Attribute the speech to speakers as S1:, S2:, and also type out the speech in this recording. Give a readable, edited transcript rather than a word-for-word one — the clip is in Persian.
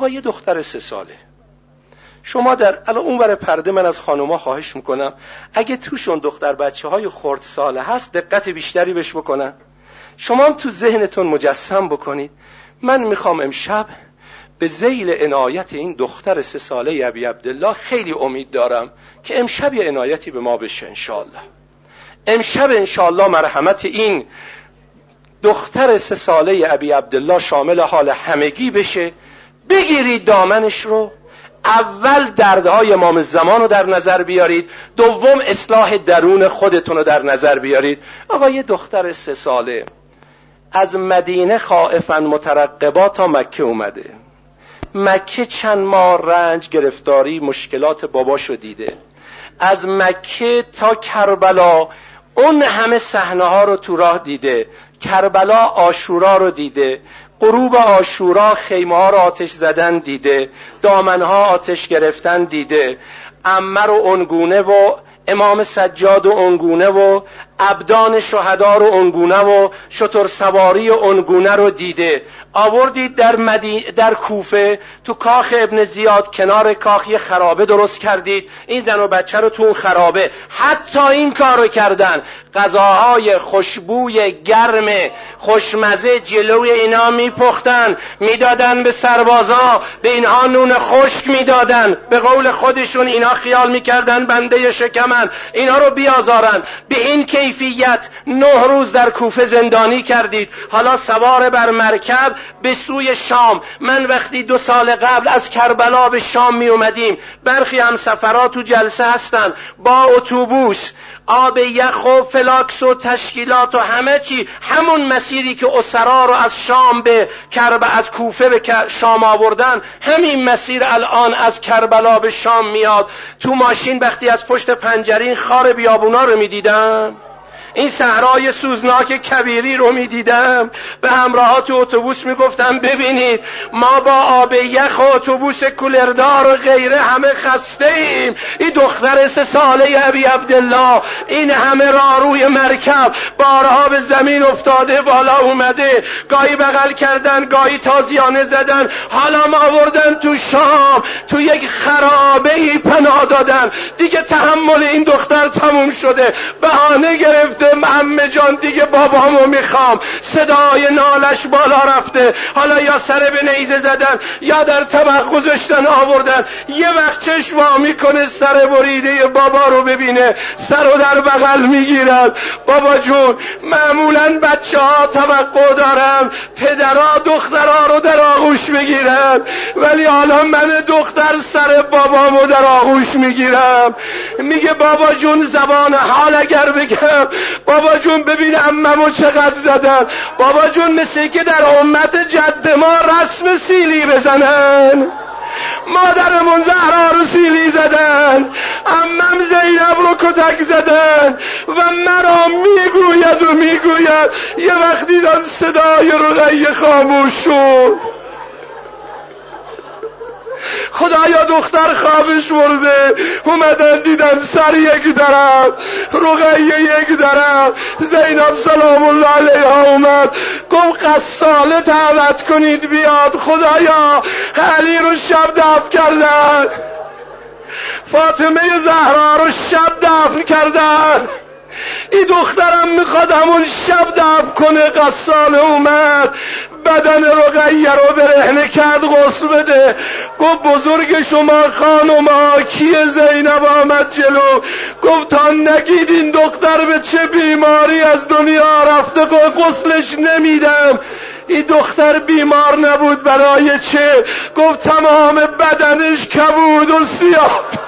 S1: آقا یه دختر 3 ساله، شما در الان اون ور پرده، من از خانوما خواهش میکنم اگه توشون دختر بچه های خرد ساله هست دقت بیشتری بهش بکنن. شما هم تو ذهنتون مجسم بکنید من میخوام امشب به ذیل عنایت این دختر 3 ساله ابی عبدالله، خیلی امید دارم که امشب یه عنایتی به ما بشه انشاءالله. امشب انشاءالله مرحمت این دختر 3 ساله ابی عبدالله شامل حال همگی بشه. بگیرید دامنش رو، اول دردهای امام زمان رو در نظر بیارید، دوم اصلاح درون خودتون رو در نظر بیارید. آقا یه دختر 3 ساله از مدینه خائفاً مترقبا تا مکه اومده. مکه چند ماه رنج، گرفتاری، مشکلات باباشو دیده. از مکه تا کربلا اون همه صحنه ها رو تو راه دیده. کربلا عاشورا رو دیده، غروب عاشورا خیمه ها رو آتش زدن دیده، دامن ها آتش گرفتن دیده، عمر و اونگونه و امام سجاد و اونگونه و ابدان شهدا رو اونگونه و شتر سواری و اونگونه رو دیده. آوردید در کوفه تو کاخ ابن زیاد، کنار کاخ یه خرابه درست کردید، این زن و بچه رو تو اون خرابه، حتی این کار رو کردن، غذاهای خوشبوی گرم خوشمزه جلوی اینا میپختن، میدادن به سربازا، به اینها نون خشک میدادن. به قول خودشون اینا خیال میکردن بنده شکمن، اینا رو بیازارن. به این کیفیت 9 روز در کوفه زندانی کردید. حالا سوار بر مرکب به سوی شام. من وقتی 2 سال قبل از کربلا به شام می اومدیم، برخی هم سفرات تو جلسه هستن، با اتوبوس آب یخ و فلاکس و تشکیلات و همه چی، همون مسیری که اسرا رو از شام به از کوفه به شام آوردن، همین مسیر الان از کربلا به شام میاد. تو ماشین وقتی از پشت پنجره این خار بیابونا رو میدیدم، این صحرای سوزناک کبیری رو میدیدم، به همراهات تو اتوبوس میگفتم ببینید ما با آب یخ و اتوبوس کولردار و غیره همه خسته ایم. این دختر 3 ساله ابی عبدالله این همه راه روی مرکب، بارها به زمین افتاده، بالا اومده، گاهی بغل کردن، گاهی تازیانه زدن، حالا ما آوردن تو شام، تو یک خرابه‌ای پناه دادن. دیگه تحمل این دختر تموم شده، بهانه گرفت عمه جان دیگه بابامو میخوام. صدای نالش بالا رفته، حالا یا سر به نیزه زدن یا در طبق گذاشتن آوردن. یه وقت چشم وا میکنه سر بریده بابا رو ببینه، سر رو در بغل میگیرد. بابا جون معمولا بچه ها توقع دارن پدرها دخترها رو در آغوش بگیرن، ولی حالا من دختر سر بابامو در آغوش میگیرم. میگه بابا جون زبان حال اگر بگم، بابا جون ببین عممو چقدر زدن، بابا جون مثل که در امت جد ما رسم سیلی بزنن، مادرمون زهرا رو سیلی زدن، عمم زینب رو کتک زدن و مرا میگوید یه وقتی داد صدای رقیه خاموش شد. خدایا دختر خوابش برده، اومدن دیدن سر یک طرف، رقیه یک طرف، زینب سلام الله علیها اومد گفت قصاله دعوت کنید بیاد. خدایا علی رو شب دفن کردن، فاطمه زهرا رو شب دفن کردن، این دخترم میخواد همون شب دفن کنه. قصاله اومد بدن رقیه رو برهنه کرد غسل بده. گفت بزرگ شما خانوما کیه؟ زینب آمد جلو گفت تا نگید این دختر به چه بیماری از دنیا رفته غسلش نمیدم. این دختر بیمار نبود، برای چه؟ گفت تمام بدنش کبود و سیاه